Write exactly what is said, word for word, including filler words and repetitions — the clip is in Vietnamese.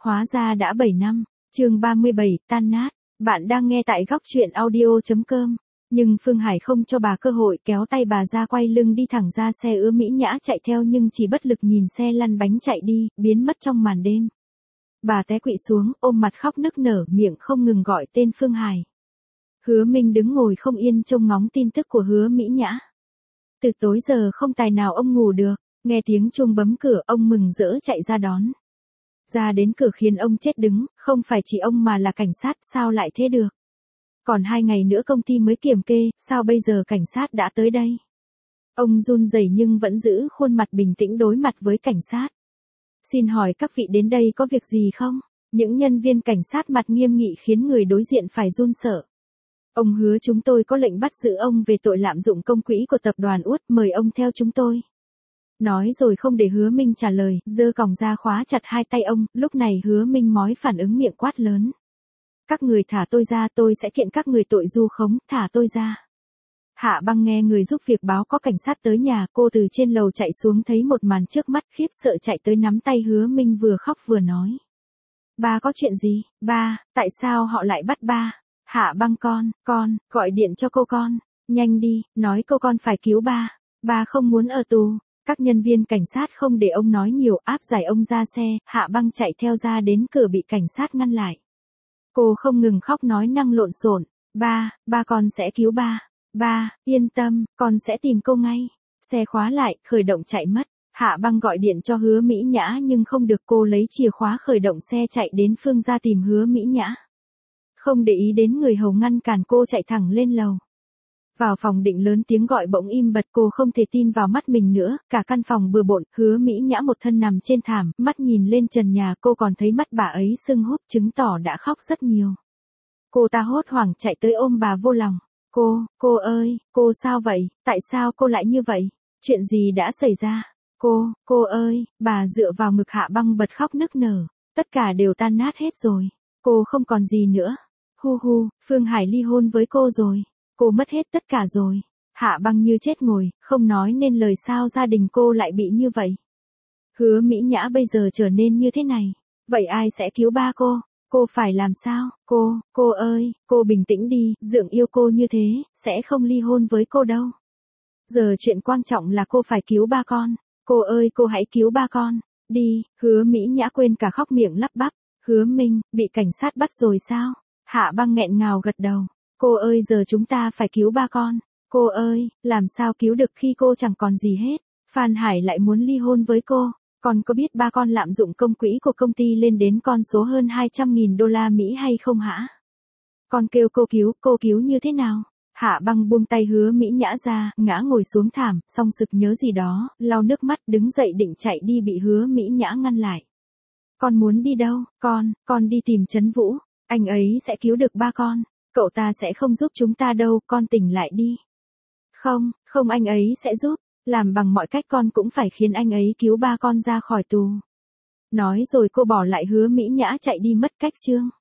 Hóa ra đã bảy năm. Chương ba mươi bảy, tan nát. Bạn đang nghe tại góc truyện audio chấm com. Nhưng Phương Hải không cho bà cơ hội, kéo tay bà ra quay lưng đi thẳng ra xe. Hứa Mỹ Nhã chạy theo nhưng chỉ bất lực nhìn xe lăn bánh chạy đi, biến mất trong màn đêm. Bà té quỵ xuống, ôm mặt khóc nức nở, miệng không ngừng gọi tên Phương Hải. Hứa Minh đứng ngồi không yên trông ngóng tin tức của Hứa Mỹ Nhã. Từ tối giờ không tài nào ông ngủ được, nghe tiếng chuông bấm cửa, ông mừng rỡ chạy ra đón. Ra đến cửa khiến ông chết đứng, không phải chỉ ông mà là cảnh sát, sao lại thế được? Còn hai ngày nữa công ty mới kiểm kê, sao bây giờ cảnh sát đã tới đây? Ông run rẩy nhưng vẫn giữ khuôn mặt bình tĩnh đối mặt với cảnh sát. Xin hỏi các vị đến đây có việc gì không? Những nhân viên cảnh sát mặt nghiêm nghị khiến người đối diện phải run sợ. Ông hứa chúng tôi có lệnh bắt giữ ông về tội lạm dụng công quỹ của tập đoàn Út, mời ông theo chúng tôi. Nói rồi không để Hứa Minh trả lời, giơ còng ra khóa chặt hai tay ông, lúc này Hứa Minh mói phản ứng miệng quát lớn. Các người thả tôi ra, tôi sẽ kiện các người tội vu khống, thả tôi ra. Hạ Băng nghe người giúp việc báo có cảnh sát tới nhà, cô từ trên lầu chạy xuống thấy một màn trước mắt, khiếp sợ chạy tới nắm tay Hứa Minh vừa khóc vừa nói. Ba có chuyện gì? Ba, tại sao họ lại bắt ba? Hạ Băng con, con, gọi điện cho cô con, nhanh đi, nói cô con phải cứu ba. Ba không muốn ở tù. Các nhân viên cảnh sát không để ông nói nhiều, áp giải ông ra xe. Hạ Băng chạy theo ra đến cửa bị cảnh sát ngăn lại. Cô không ngừng khóc nói năng lộn xộn. Ba, ba con sẽ cứu ba. Ba, yên tâm, con sẽ tìm cô ngay. Xe khóa lại, khởi động chạy mất. Hạ Băng gọi điện cho Hứa Mỹ Nhã nhưng không được, cô lấy chìa khóa khởi động xe chạy đến Phương gia tìm Hứa Mỹ Nhã. Không để ý đến người hầu ngăn cản, cô chạy thẳng lên lầu. Vào phòng định lớn tiếng gọi bỗng im bặt, cô không thể tin vào mắt mình nữa, cả căn phòng bừa bộn, Hứa Mỹ Nhã một thân nằm trên thảm, mắt nhìn lên trần nhà, cô còn thấy mắt bà ấy sưng húp, chứng tỏ đã khóc rất nhiều. Cô ta hốt hoảng chạy tới ôm bà vô lòng. Cô, cô ơi, cô sao vậy, tại sao cô lại như vậy, chuyện gì đã xảy ra? Cô, cô ơi, bà dựa vào ngực Hạ Băng bật khóc nức nở, tất cả đều tan nát hết rồi, cô không còn gì nữa. Hu hu, Phương Hải ly hôn với cô rồi. Cô mất hết tất cả rồi. Hạ Băng như chết ngồi, không nói nên lời, sao gia đình cô lại bị như vậy. Hứa Mỹ Nhã bây giờ trở nên như thế này. Vậy ai sẽ cứu ba cô? Cô phải làm sao? Cô, cô ơi, cô bình tĩnh đi, Dượng yêu cô như thế, sẽ không ly hôn với cô đâu. Giờ chuyện quan trọng là cô phải cứu ba con. Cô ơi, cô hãy cứu ba con. Đi, Hứa Mỹ Nhã quên cả khóc, miệng lắp bắp. Hứa Minh, bị cảnh sát bắt rồi sao? Hạ Băng nghẹn ngào gật đầu. Cô ơi, giờ chúng ta phải cứu ba con. Cô ơi, làm sao cứu được khi cô chẳng còn gì hết. Phan Hải lại muốn ly hôn với cô. Con có biết ba con lạm dụng công quỹ của công ty lên đến con số hơn hai trăm nghìn đô la Mỹ hay không hả? Con kêu cô cứu, cô cứu như thế nào? Hạ Băng buông tay Hứa Mỹ Nhã ra, ngã ngồi xuống thảm, xong sực nhớ gì đó, lau nước mắt đứng dậy định chạy đi, bị Hứa Mỹ Nhã ngăn lại. Con muốn đi đâu? Con, con đi tìm Trấn Vũ. Anh ấy sẽ cứu được ba con. Cậu ta sẽ không giúp chúng ta đâu, con tỉnh lại đi. Không, không, anh ấy sẽ giúp. Làm bằng mọi cách con cũng phải khiến anh ấy cứu ba con ra khỏi tù. Nói rồi cô bỏ lại Hứa Mỹ Nhã chạy đi mất cách chương.